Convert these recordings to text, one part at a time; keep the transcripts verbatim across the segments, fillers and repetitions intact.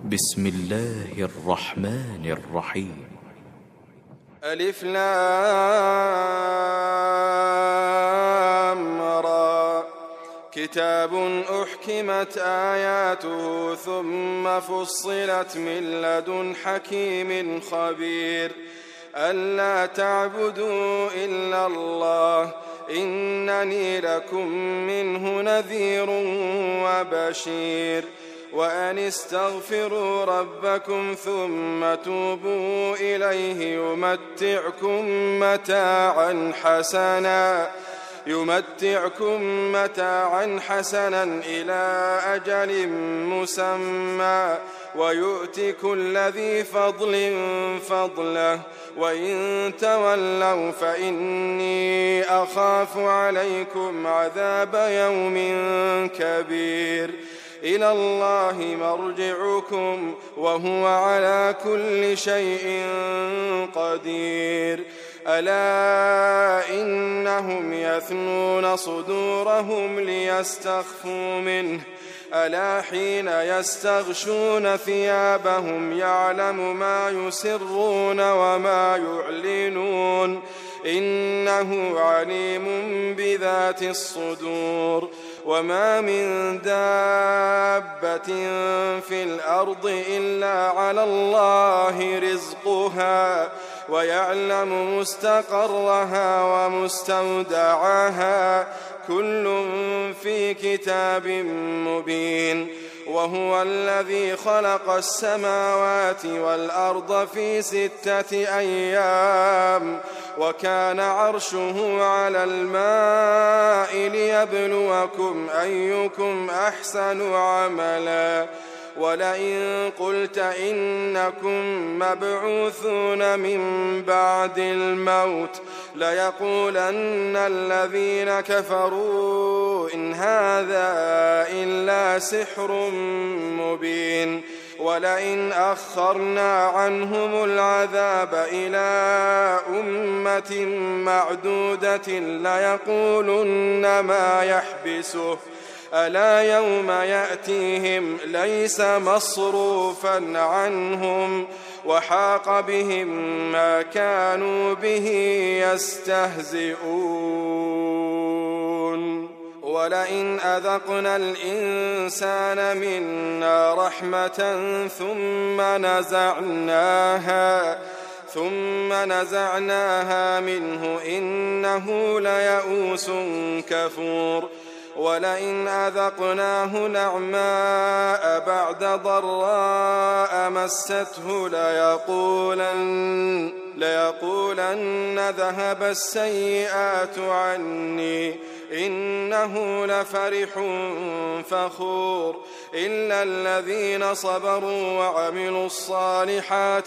بسم الله الرحمن الرحيم. ألف لام را كتاب أحكمت آياته ثم فصلت من لدن حكيم خبير ألا تعبدوا إلا الله إنني لكم منه نذير وبشير وأن استغفروا ربكم ثم توبوا إليه يمتعكم متاعا حسنا يمتعكم متاعا حسنا إلى أجل مسمى ويؤتي كل ذي فضل فضله وإن تولوا فإني أخاف عليكم عذاب يوم كبير إلى الله مرجعكم وهو على كل شيء قدير ألا إنهم يثنون صدورهم ليستخفوا منه ألا حين يستغشون ثيابهم يعلم ما يسرون وما يعلنون إنه عليم بذات الصدور وما من دابة في الأرض إلا على الله رزقها ويعلم مستقرها ومستودعها كل في كتاب مبين وهو الذي خلق السماوات والأرض في ستة أيام وكان عرشه على الماء ليبلوكم أيكم أحسن عملا ولئن قلت إنكم مبعوثون من بعد الموت ليقولن الذين كفروا إن هذا إلا سحر مبين ولئن أخرنا عنهم العذاب إلى أمة معدودة ليقولن ما يحبسه ألا يوم يأتيهم ليس مصروفا عنهم وحاق بهم ما كانوا به يستهزئون ولئن أذقنا الإنسان منا رحمة ثم نزعناها ثم نزعناها منه إنه ليئوس كفور ولئن أذقناه نعماء بعد ضراء مسته ليقولن, ليقولن ذهب السيئات عني إنه لفرح فخور إلا الذين صبروا وعملوا الصالحات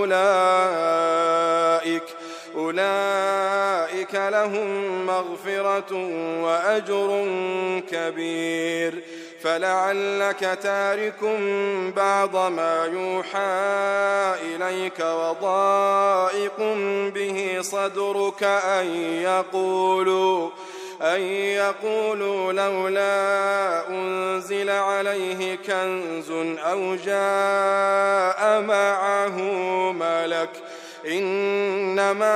أولئك أولئك لهم مغفرة وأجر كبير فلعلك تارك بعض ما يوحى إليك وضائق به صدرك أن يقولوا أن يقولوا لولا أنزل عليه كنز أو جاء معه ملك إنما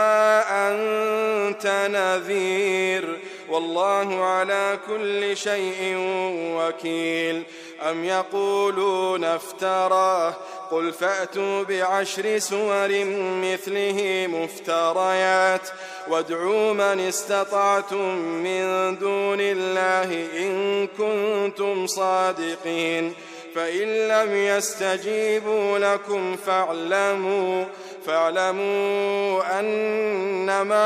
أنت نذير والله على كل شيء وكيل أم يقولون افتراه قل فأتوا بعشر سور مثله مفتريات وادعوا من استطعتم من دون الله إن كنتم صادقين فإن لم يستجيبوا لكم فاعلموا فاعلموا أنما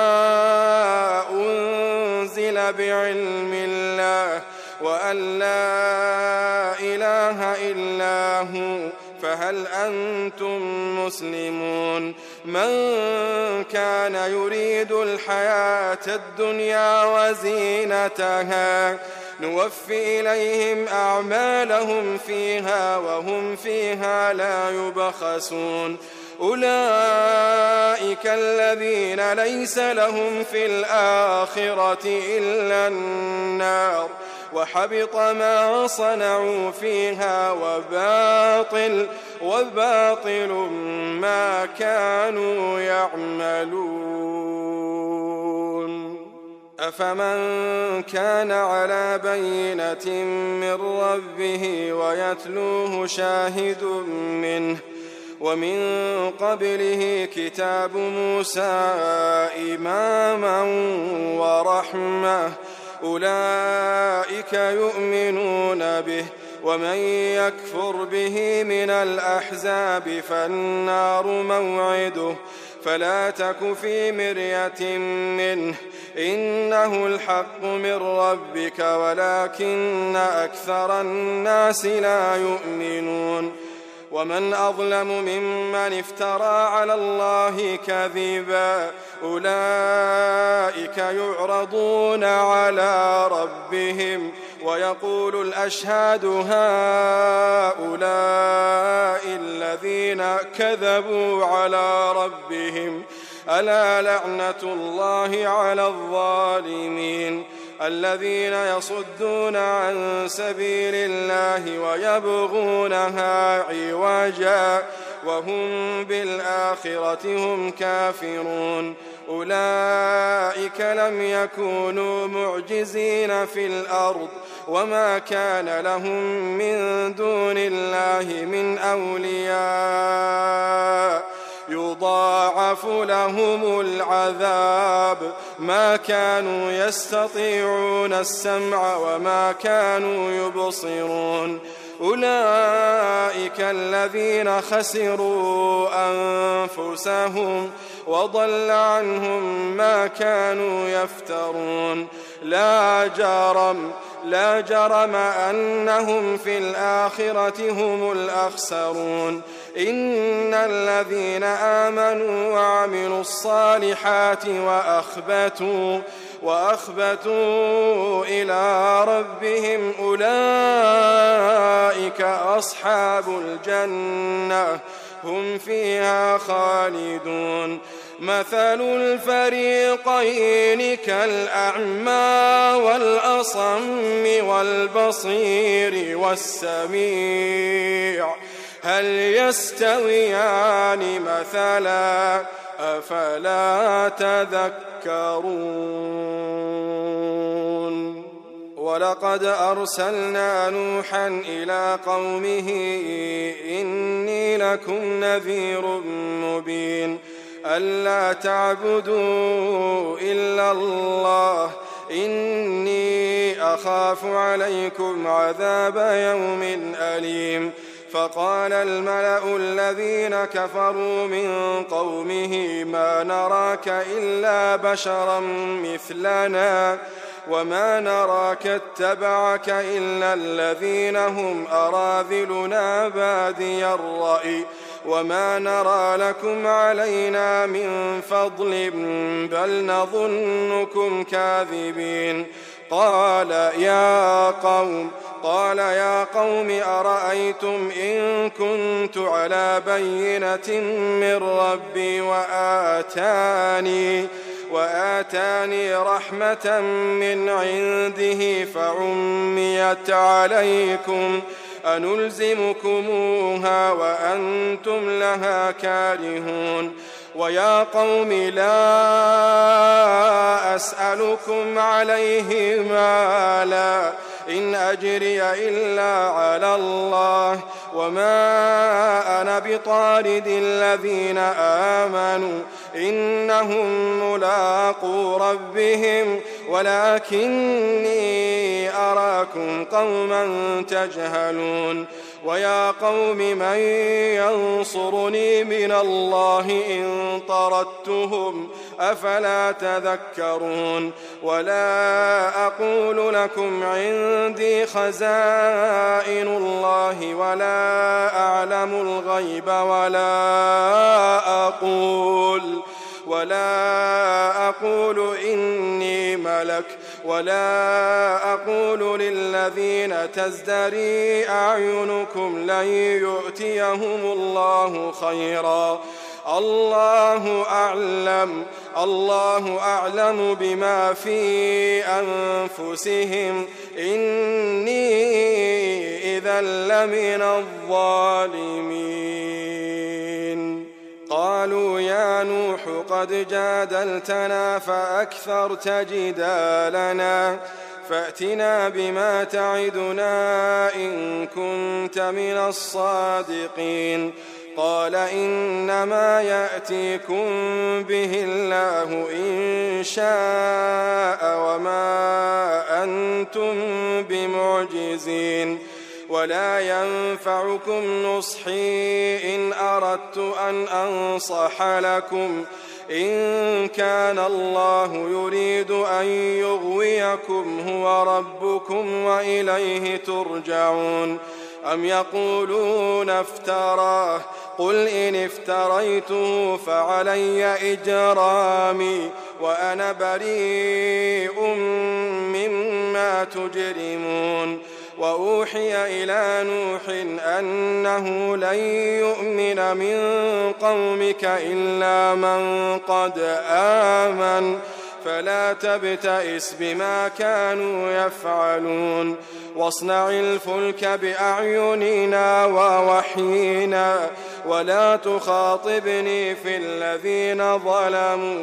أنزل بعلم الله وأن لا إله إلا هو فهل أنتم مسلمون من كان يريد الحياة الدنيا وزينتها نوفي إليهم أعمالهم فيها وهم فيها لا يبخسون أولئك الذين ليس لهم في الآخرة إلا النار وحبط ما صنعوا فيها وباطل وباطل ما كانوا يعملون. أفمن كان على بينة من ربه ويتلوه شاهد منه ومن قبله كتاب موسى إماما ورحمة أولئك يؤمنون به ومن يكفر به من الأحزاب فالنار موعده فلا تك في مرية منه إنه الحق من ربك ولكن أكثر الناس لا يؤمنون. ومن أظلم ممن افترى على الله كذبا أولئك يعرضون على ربهم ويقول الأشهاد هؤلاء الذين كذبوا على ربهم ألا لعنة الله على الظالمين الذين يصدون عن سبيل الله ويبغونها عوجا وهم بالآخرة هم كافرون أولئك لم يكونوا معجزين في الأرض وما كان لهم من دون الله من أولياء يضاعف لهم العذاب ما كانوا يستطيعون السمع وما كانوا يبصرون أولئك الذين خسروا أنفسهم وضل عنهم ما كانوا يفترون لا جرم لا جرم أنهم في الآخرة هم الأخسرون إن الذين آمنوا وعملوا الصالحات وأخبتوا وأخبتوا إلى ربهم أولئك أصحاب الجنة هم فيها خالدون مثل الفريقين كالأعمى والأصم والبصير والسميع هل يستويان مثلا أفلا تذكرون ولقد أرسلنا نوحا إلى قومه إني لكم نذير مبين ألا تعبدوا إلا الله إني أخاف عليكم عذاب يوم أليم فقال الملأ الذين كفروا من قومه ما نراك إلا بشرا مثلنا وما نراك اتبعك إلا الذين هم أراذلنا بادي الرأي وما نرى لكم علينا من فضل بل نظنكم كاذبين قال يا قوم قال يا قوم أرأيتم إن كنت على بينة من ربي وآتاني وآتاني رحمة من عنده فعميت عليكم أنلزمكموها وأنتم لها كارهون ويا قوم لا أسألكم عليه مالا إن أجري إلا على الله وما أنا بطارد الذين آمنوا إنهم ملاقو ربهم ولكني أراكم قوما تجهلون ويا قوم من ينصرني من الله إن طردتهم أفلا تذكرون ولا أقول لكم عندي خزائن الله ولا أعلم الغيب ولا أقول ولا أقول إني ملك ولا أقول للذين تزدري أعينكم لن يؤتيهم الله خيرا الله أعلم الله أعلم بما في أنفسهم إني إذا لمن الظالمين. قالوا يا نوح قد جادلتنا فأكثرت جدالنا فأتنا بما تعدنا إن كنت من الصادقين. قال إنما يأتيكم به الله إن شاء وما أنتم بمعجزين ولا ينفعكم نصحي إن أردت أن أنصح لكم إن كان الله يريد أن يغويكم هو ربكم وإليه ترجعون. أم يقولون افتراه قل إن افتريته فعلي إجرامي وأنا بريء مما تجرمون. وأوحي إلى نوح أنه لن يؤمن من قومك إلا من قد آمن فلا تبتئس بما كانوا يفعلون واصنع الفلك بأعيننا ووحينا ولا تخاطبني في الذين ظلموا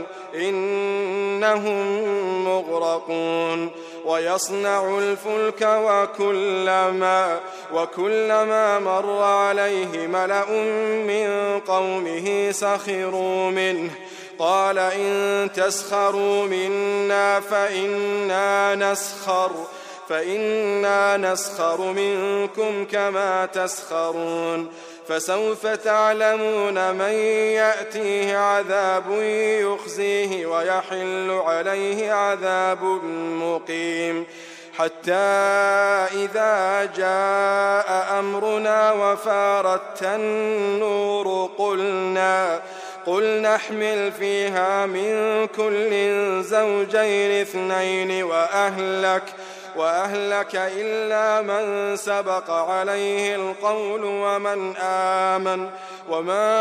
إنهم مغرقون. ويصنع الفلك وكلما, وكلما مر عليه ملأ من قومه سخروا منه قال إن تسخروا منا فإنا نسخر فإنا نسخر منكم كما تسخرون. فسوف تعلمون من يأتيه عذاب يخزيه ويحل عليه عذاب مقيم. حتى إذا جاء أمرنا وفارت النور قلنا قل نحمل فيها من كل زوجين اثنين وأهلك وأهلك إلا من سبق عليه القول ومن آمن وما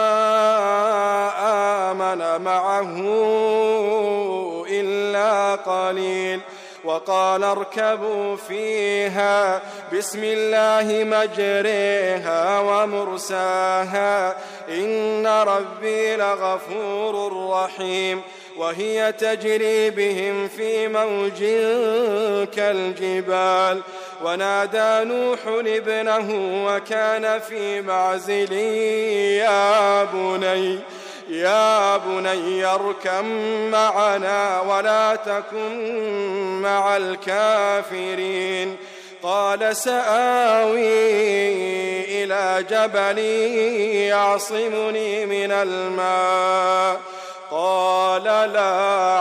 آمن معه إلا قليل. وقال اركبوا فيها بسم الله مجريها ومرساها إن ربي لغفور رحيم. وهي تجري بهم في موج كالجبال. ونادى نوح ابنه وكان في معزل يا بني يا بني اركب معنا ولا تكن مع الكافرين. قال سآوي إلى جبل يعصمني من الماء قال لا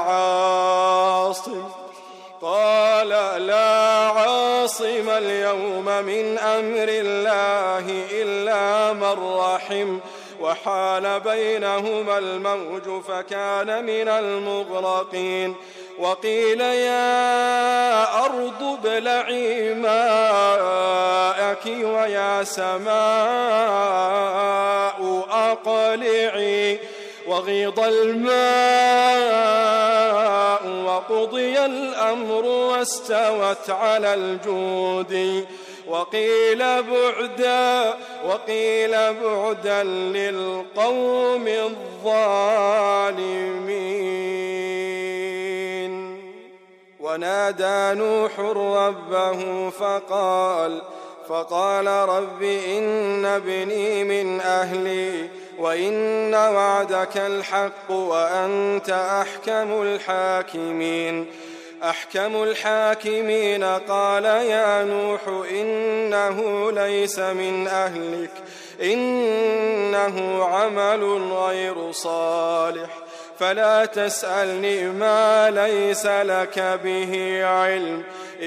عاصم قال لا عاصم اليوم من أمر الله إلا من رحم وحال بينهما الموج فكان من المغرقين. وقيل يا أرض ابلعي ماءك ويا سماء أقلعي وغيض الماء وقضي الأمر واستوت على الجود وقيل بعدا وقيل بعدا للقوم الظالمين. ونادى نوح ربه فقال فقال رب إن ابني من أهلي وإن وعدك الحق وأنت أحكم الحاكمين. أحكم الحاكمين قال يا نوح إنه ليس من أهلك إنه عمل غير صالح فلا تسألني ما ليس لك به علم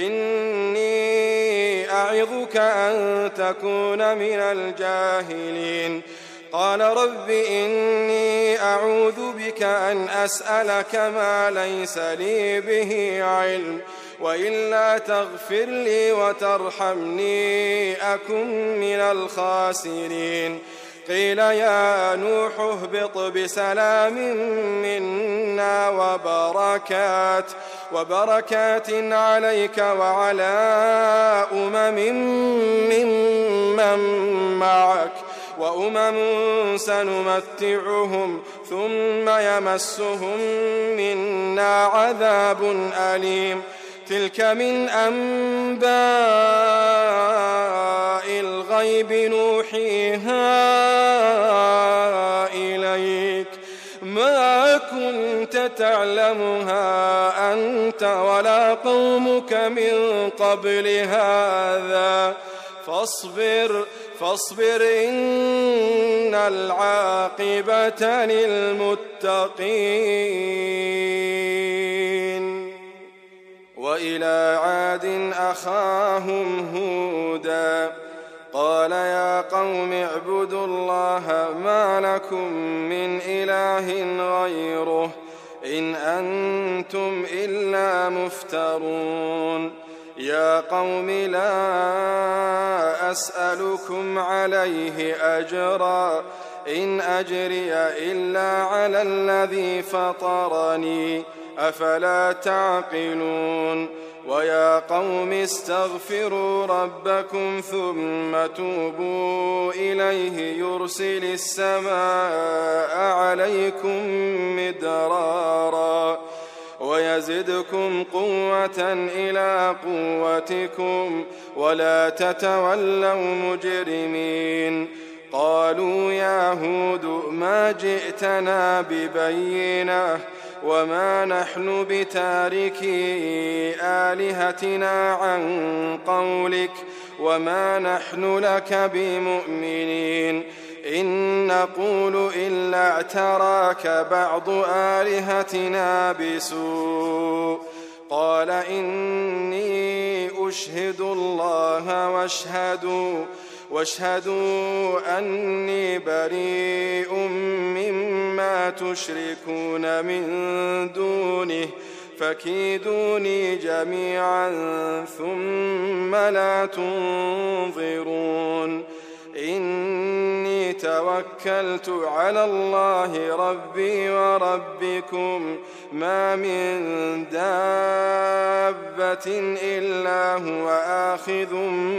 إني أعظك أن تكون من الجاهلين. قال رب إني أعوذ بك أن أسألك ما ليس لي به علم وإلا تغفر لي وترحمني أكن من الخاسرين. قيل يا نوح اهبط بسلام منا وبركات وبركات عليك وعلى أمم ممن معك وأمم سنمتعهم ثم يمسهم منا عذاب أليم تلك من أنباء الغيب نوحيها إليك ما كنت تعلمها أنت ولا قومك من قبل هذا فاصبر فاصبر إن العاقبة للمتقين. وإلى عاد أخاهم هودا قال يا قوم اعبدوا الله ما لكم من إله غيره إن أنتم إلا مفترون. يا قوم لا أسألكم عليه أجرا إن أجري إلا على الذي فطرني أفلا تعقلون. ويا قوم استغفروا ربكم ثم توبوا إليه يرسل السماء عليكم مدرارا ويزدكم قوة إلى قوتكم ولا تتولوا مجرمين. قالوا يا هود ما جئتنا ببينة وما نحن بتاركي آلهتنا عن قولك وما نحن لك بمؤمنين إن نقول إلا اعتراك بعض آلهتنا بسوء. قال إني أشهد الله واشهدوا واشهدوا أني بريء مما تشركون من دونه فكيدوني جميعا ثم لا تنظرون. إني توكلت على الله ربي وربكم ما من دابة إلا هو آخذ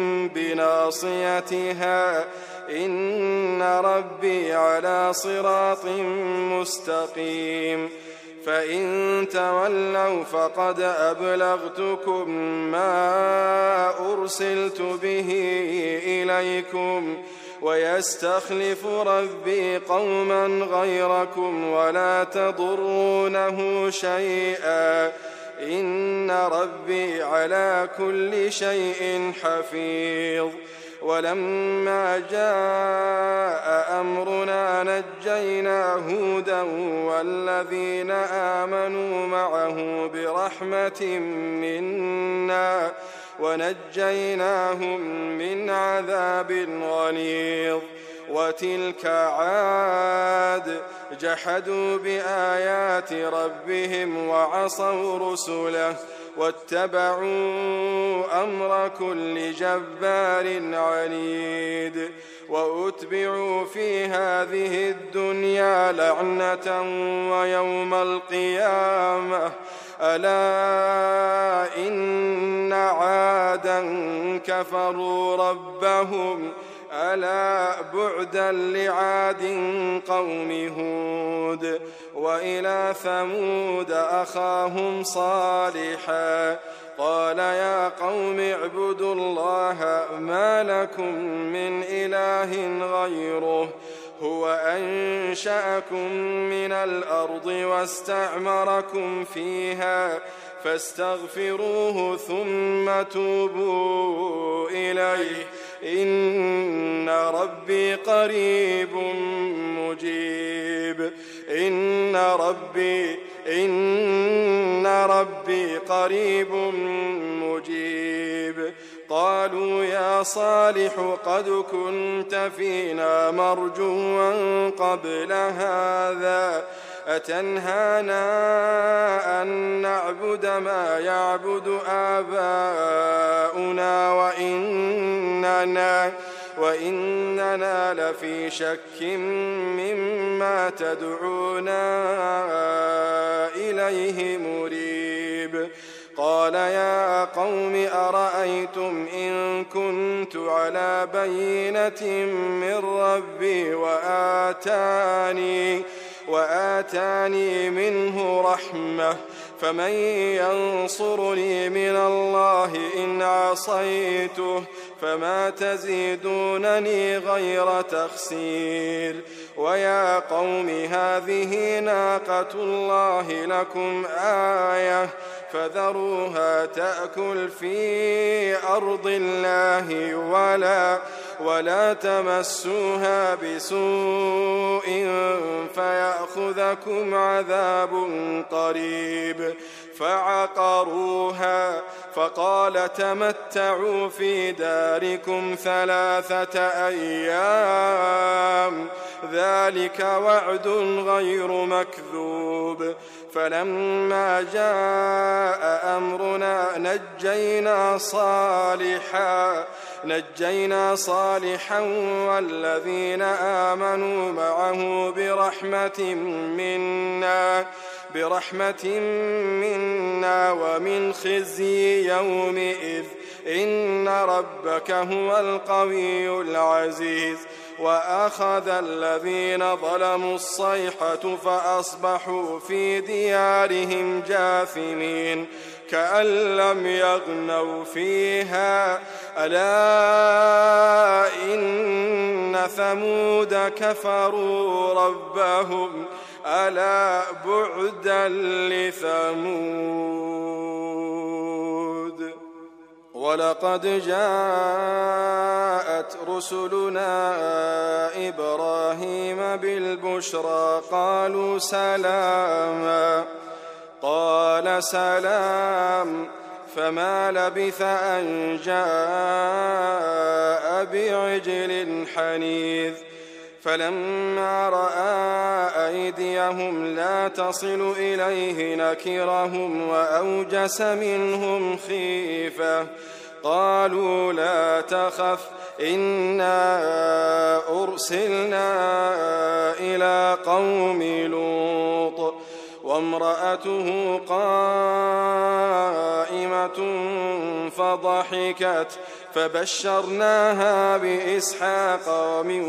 بناصيتها إن ربي على صراط مستقيم. فإن تولوا فقد أبلغتكم ما أرسلت به إليكم ويستخلف ربي قوما غيركم ولا تضرونه شيئا إن ربي على كل شيء حفيظ. ولما جاء أمرنا نجينا هودا والذين آمنوا معه برحمة منا ونجيناهم من عذاب غليظ. وتلك عاد جحدوا بآيات ربهم وعصوا رسله واتبعوا أمر كل جبار عنيد. وأتبعوا في هذه الدنيا لعنة ويوم القيامة ألا إن عادا كفروا ربهم ألا بعدا لعاد قوم هود. وإلى ثمود أخاهم صالحا قال يا قوم اعبدوا الله ما لكم من إله غيره هو أنشأكم من الأرض واستعمركم فيها فاستغفروه ثم توبوا إليه إن ربي قريب مجيب. إن ربي إن ربي قريب مجيب. قالوا يا صالح قد كنت فينا مرجوا قبل هذا أتنهانا أن نعبد ما يعبد آباؤنا وإننا وإننا لفي شك مما تدعونا إليه مريب. قال يا قوم أرأيتم إن كنت على بينة من ربي وآتاني, وآتاني منه رحمة فمن ينصرني من الله إن عصيته فما تزيدونني غير تخسير. ويا قوم هذه ناقة الله لكم آية فذروها تأكل في أرض الله ولا, ولا تمسوها بسوء فيأخذكم عذاب قريب. فعقروها فقال تمتعوا في داركم ثلاثة أيام ذلك وعد غير مكذوب. فلما جاء أمرنا نجينا صالحا نجينا صالحا والذين آمنوا معه برحمة منا برحمة منا ومن خزي يومئذ إن ربك هو القوي العزيز. وأخذ الذين ظلموا الصيحة فأصبحوا في ديارهم جاثمين كأن لم يغنوا فيها ألا إن ثمود كفروا ربهم ألا بعدا لثمود. ولقد جاءت رسلنا إبراهيم بالبشرى قالوا سلاما قال سلام فما لبث أن جاء بعجل حنيذ. فلما رأى أيديهم لا تصل إليه نكرهم وأوجس منهم خيفة قالوا لا تخف إنا أرسلنا إلى قوم لوط وامرأته قائمة فضحكت فبشرناها بإسحاق ومن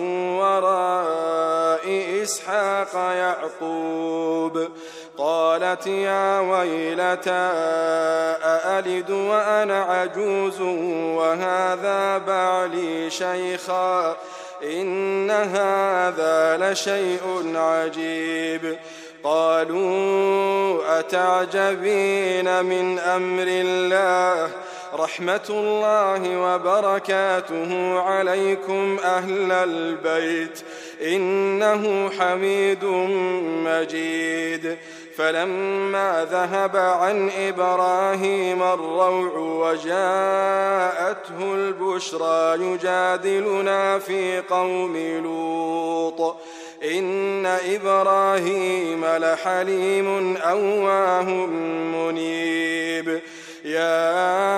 وراء إسحاق يعقوب. قالت يا ويلتى أألد وأنا عجوز وهذا بعلي شيخا إن هذا لشيء عجيب. قالوا أتعجبين من أمر الله رحمة الله وبركاته عليكم أهل البيت إنه حميد مجيد. فلما ذهب عن إبراهيم الروع وجاءته البشرى يجادلنا في قوم لوط إن إبراهيم لحليم أواه منيب. يا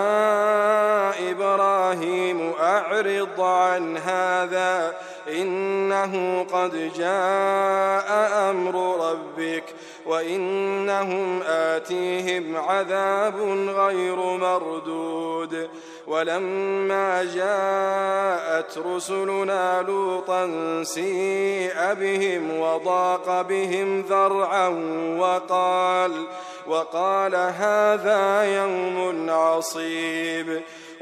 إبراهيم أعرض عن هذا إنه قد جاء أمر ربك وإنهم آتيهم عذاب غير مردود. ولما جاءت رسلنا لوطا سيء بهم وضاق بهم ذرعا وقال, وقال هذا يوم عصيب.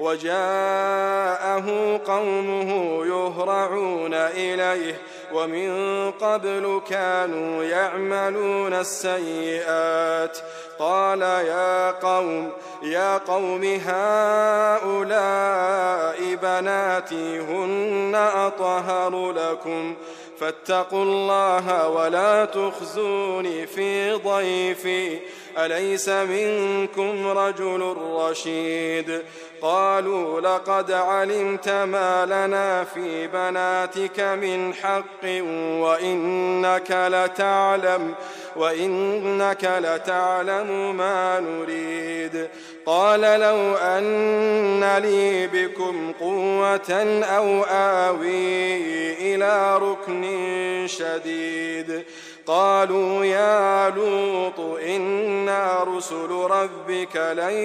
وجاءه قومه يهرعون إليه ومن قبل كانوا يعملون السيئات. قال يا قوم يا قوم هؤلاء بناتي هن أطهر لكم فاتقوا الله ولا تخزوني في ضيفي أليس منكم رجل رشيد. قالوا لقد علمت ما لنا في بناتك من حق وإنك لتعلم وإنك لتعلم ما نريد. قال لو أن لي بكم قوة أو آوي إلى ركن شديد. قالوا يا لوط إنا رسل ربك لن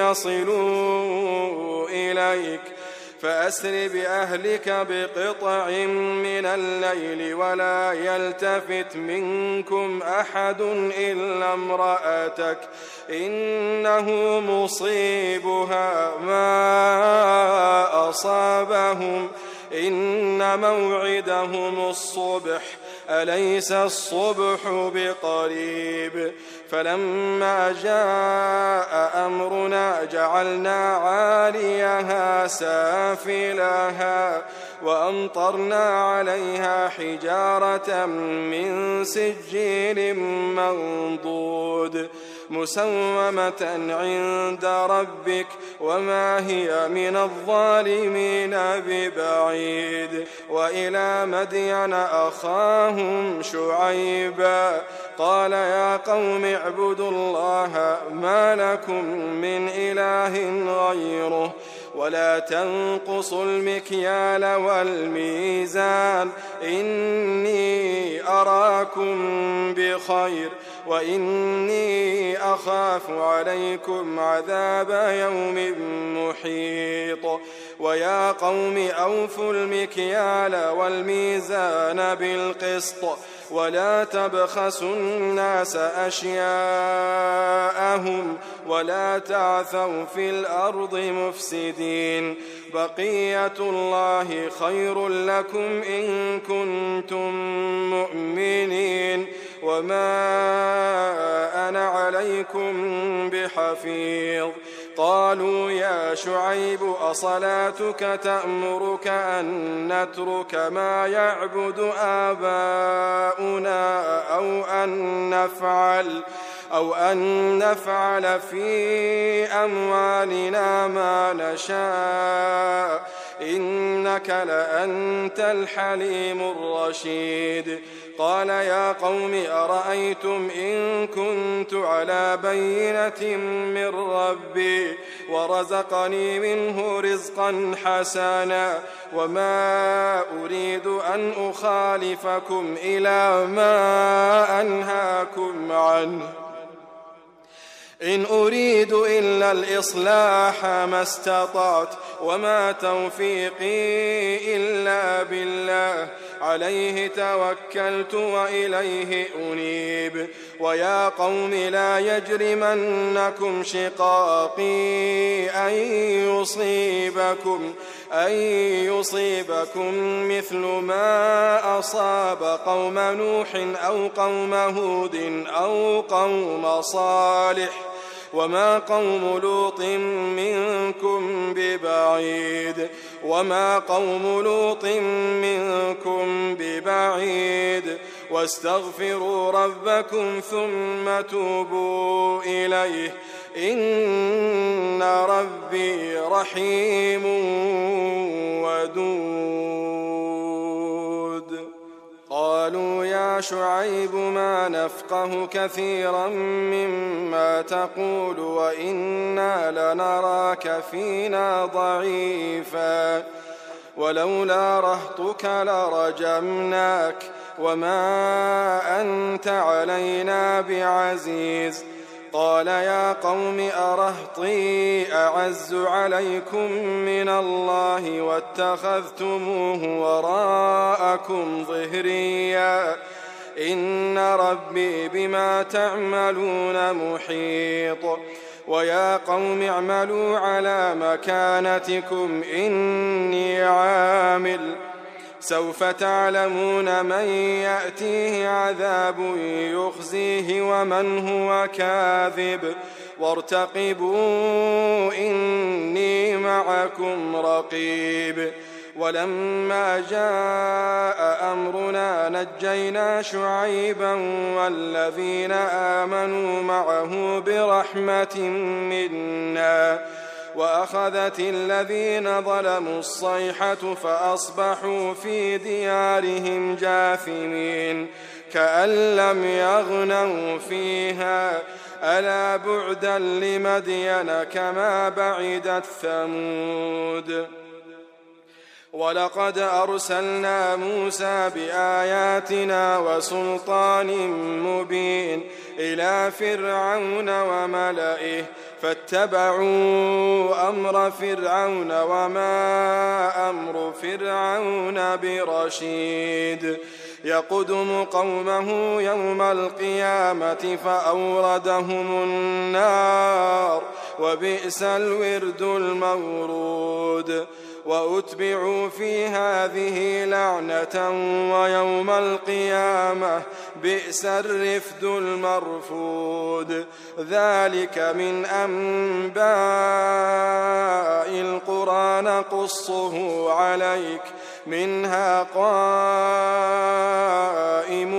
يصلوا إليك فأسر بأهلك بقطع من الليل ولا يلتفت منكم أحد إلا امرأتك إنه مصيبها ما أصابهم إن موعدهم الصبح أليس الصبح بقريب. فلما جاء أمرنا جعلنا عاليها سافلها وأمطرنا عليها حجارة من سجيل منضود مسومة عند ربك وما هي من الظالمين ببعيد. وإلى مدين أخاهم شعيبا قال يا قوم اعبدوا الله ما لكم من إله غيره ولا تنقصوا المكيال والميزان إني أراكم بخير وإني أخاف عليكم عذاب يوم محيط. ويا قوم أوفوا المكيال والميزان بالقسط ولا تبخسوا الناس أشياءهم ولا تعثوا في الأرض مفسدين. بقية الله خير لكم إن كنتم مؤمنين وما أنا عليكم بحفيظ. قالوا يا شعيب أصلاتك تأمرك أن نترك ما يعبد آباؤنا أو أن نفعل أو أن نفعل في أموالنا ما نشاء إنك لأنت الحليم الرشيد. قال يا قوم أرأيتم إن كنت على بينة من ربي ورزقني منه رزقا حسنا وما أريد أن أخالفكم إلى ما أنهاكم عنه إن أريد إلا الإصلاح ما استطعت وما توفيقي إلا بالله عليه توكلت وإليه أنيب. ويا قوم لا يجرمنكم شقاقي أن يصيبكم أن يصيبكم مثل ما أصاب قوم نوح أو قوم هود أو قوم صالح وما قوم لوط منكم ببعيد وما قوم لوط منكم ببعيد واستغفروا ربكم ثم توبوا إليه إن ربي رحيم ودود. قالوا يا شعيب ما نفقه كثيرا مما تقول وإنا لنراك فينا ضعيفا ولولا رهطك لرجمناك وما أنت علينا بعزيز. قال يا قوم أرهطي أعز عليكم من الله واتخذتموه وراءكم ظهريا إن ربي بما تعملون محيط. ويا قوم اعملوا على مكانتكم إني عامل سوف تعلمون من يأتيه عذاب يخزيه ومن هو كاذب وارتقبوا إني معكم رقيب. ولما جاء أمرنا نجينا شعيبا والذين آمنوا معه برحمة منا وأخذت الذين ظلموا الصيحة فأصبحوا في ديارهم جاثمين. كأن لم يغنوا فيها ألا بعدا لمدين كما بعدت ثمود ولقد أرسلنا موسى بآياتنا وسلطان مبين إلى فرعون وملئه فاتبعوا أمر فرعون وما أمر فرعون برشيد يقدم قومه يوم القيامة فأوردهم النار وبئس الورد المورود وأتبعوا في هذه لعنة ويوم القيامة بئس الرفد المرفود ذلك من أنباء القرى نقصه عليك منها قائم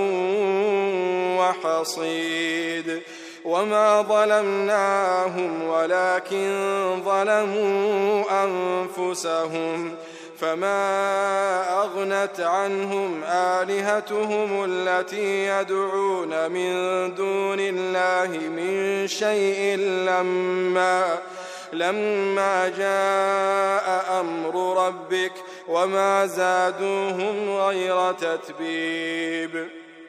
وحصيد وما ظلمناهم ولكن ظلموا أنفسهم فما أغنت عنهم آلهتهم التي يدعون من دون الله من شيء لما لما جاء أمر ربك وما زادوهم غير تتبيب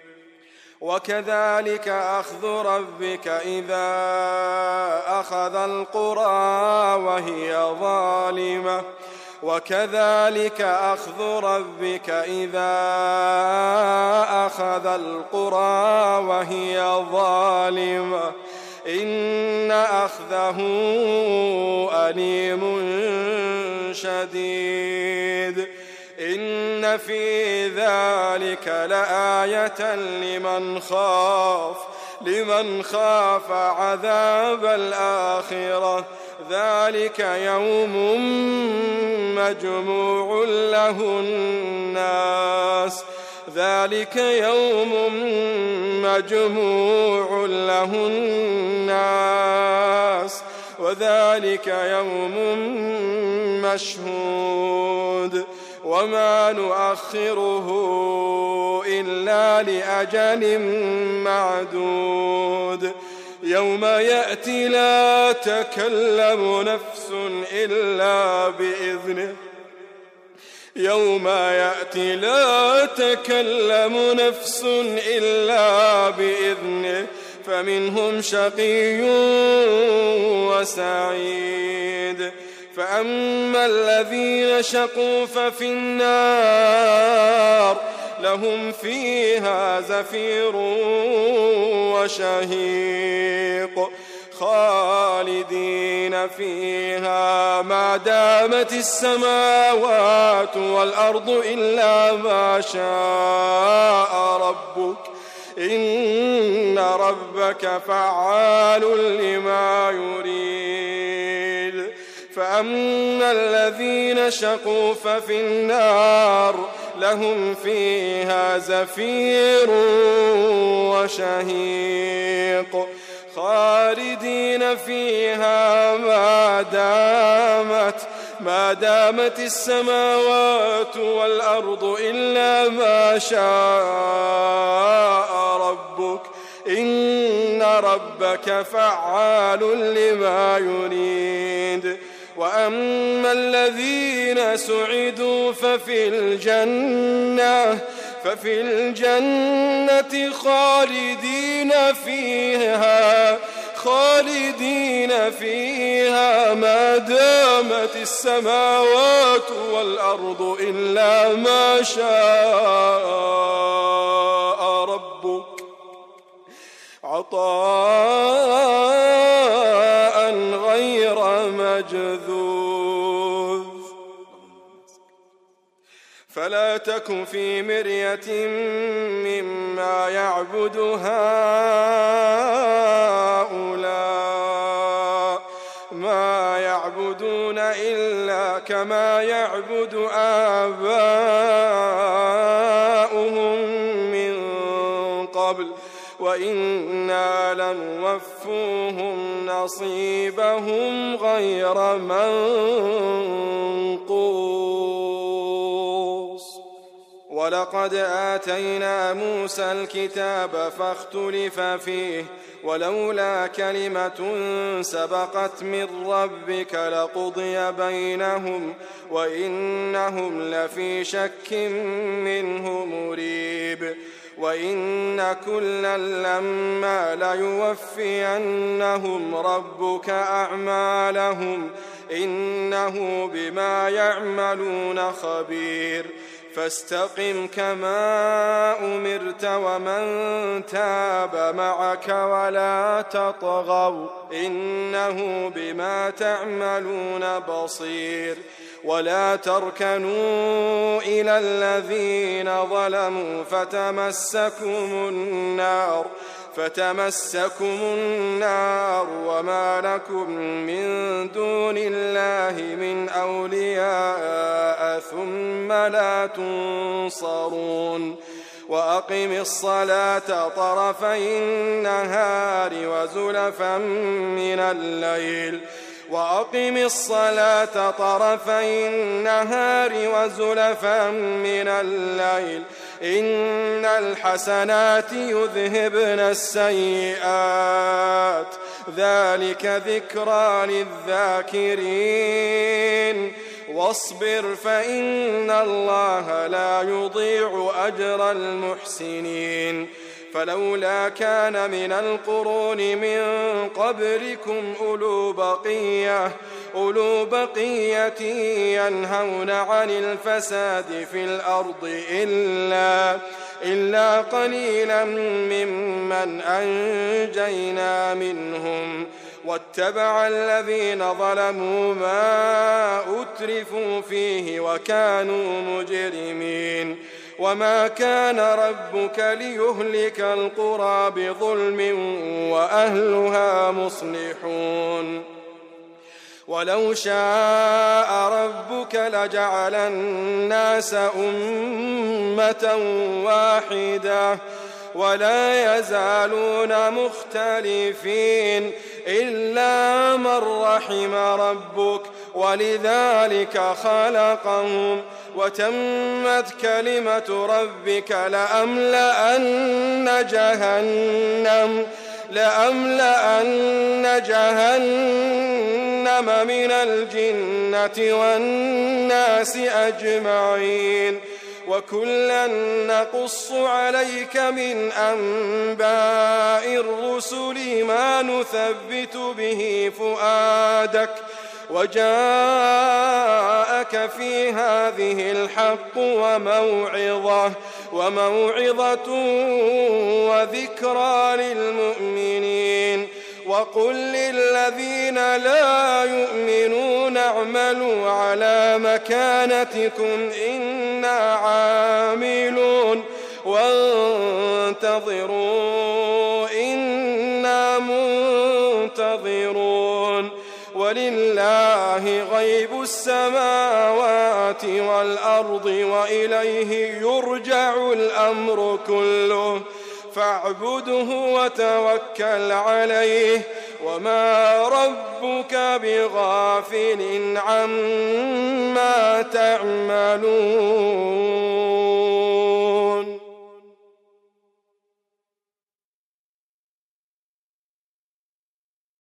وكذلك أخذ ربك إذا أخذ القرى وهي ظالمة وكذلك أخذ ربك إذا أخذ القرى وهي ظالمة إن أخذه أليم شديد إن في ذلك لآية لمن خاف لمن خاف عذاب الآخرة ذلك يوم مجموع له الناس ذلك يوم مجموع له الناس وذلك يوم مشهود وما نؤخره إلا لأجل معدود يوم يأتي لا تكلم نفس إلا بإذنه يوم يأتي لا تكلم نفس إلا بإذنه فمنهم شقي وسعيد فأما الذين شقوا ففي النار لهم فيها زفير وشهيق خالدين فيها ما دامت السماوات والأرض إلا ما شاء ربك إن ربك فعال لما يريد فأما الذين شقوا ففي النار لهم فيها زفير وشهيق خالدين فيها ما دامت ما دامت السماوات والأرض إلا ما شاء ربك إن ربك فعال لما يريد وأما الذين سعدوا ففي الجنة ففي الجنة خالدين فيها خالدين فيها ما دامت السماوات والأرض إلا ما شاء ربك عطاء غير مجذوذ فلا تك في مرية مما يعبد هؤلاء ما يعبدون إلا كما يعبد آباؤهم من قبل وإنا لنوفوهم نصيبهم غير منقوص ولقد آتينا موسى الكتاب فاختلف فيه ولولا كلمة سبقت من ربك لقضي بينهم وإنهم لفي شك منه مريب وإن كلا لما ليوفينهم ربك أعمالهم إنه بما يعملون خبير فاستقم كما أمرت ومن تاب معك ولا تطغوا إنه بما تعملون بصير ولا تركنوا إلى الذين ظلموا فتمسكم النار فتمسكم النار وما لكم من دون الله من أولياء ثم لا تنصرون وأقم الصلاة طرفي النهار وزلفا من الليل وأقم الصلاة طرفي النهار وزلفا من الليل إن الحسنات يذهبن السيئات ذلك ذكرى للذاكرين واصبر فإن الله لا يضيع أجر المحسنين فلولا كان من القرون من قبلكم أولو بقية أولو بقية ينهون عن الفساد في الأرض إلا إلا قليلا ممن أنجينا منهم واتبع الذين ظلموا ما أترفوا فيه وكانوا مجرمين وما كان ربك ليهلك القرى بظلم وأهلها مصلحون ولو شاء ربك لجعل الناس أمة واحدة ولا يزالون مختلفين إلا من رحم ربك ولذلك خلقهم وتمت كلمة ربك لأملأن جهنم لأملأن جهنم من الجنة والناس أجمعين وكلا نقص عليك من أنباء الرسل ما نثبت به فؤادك وجاءك في هذه الحق وموعظة وموعظة وذكرى للمؤمنين وقل للذين لا يؤمنون اعملوا على مكانتكم إنا عاملون وانتظروا إنا منتظرون ولله غيب السماوات والأرض وإليه يرجع الأمر كله فاعبده وتوكل عليه وما ربك بغافل عما تعملون.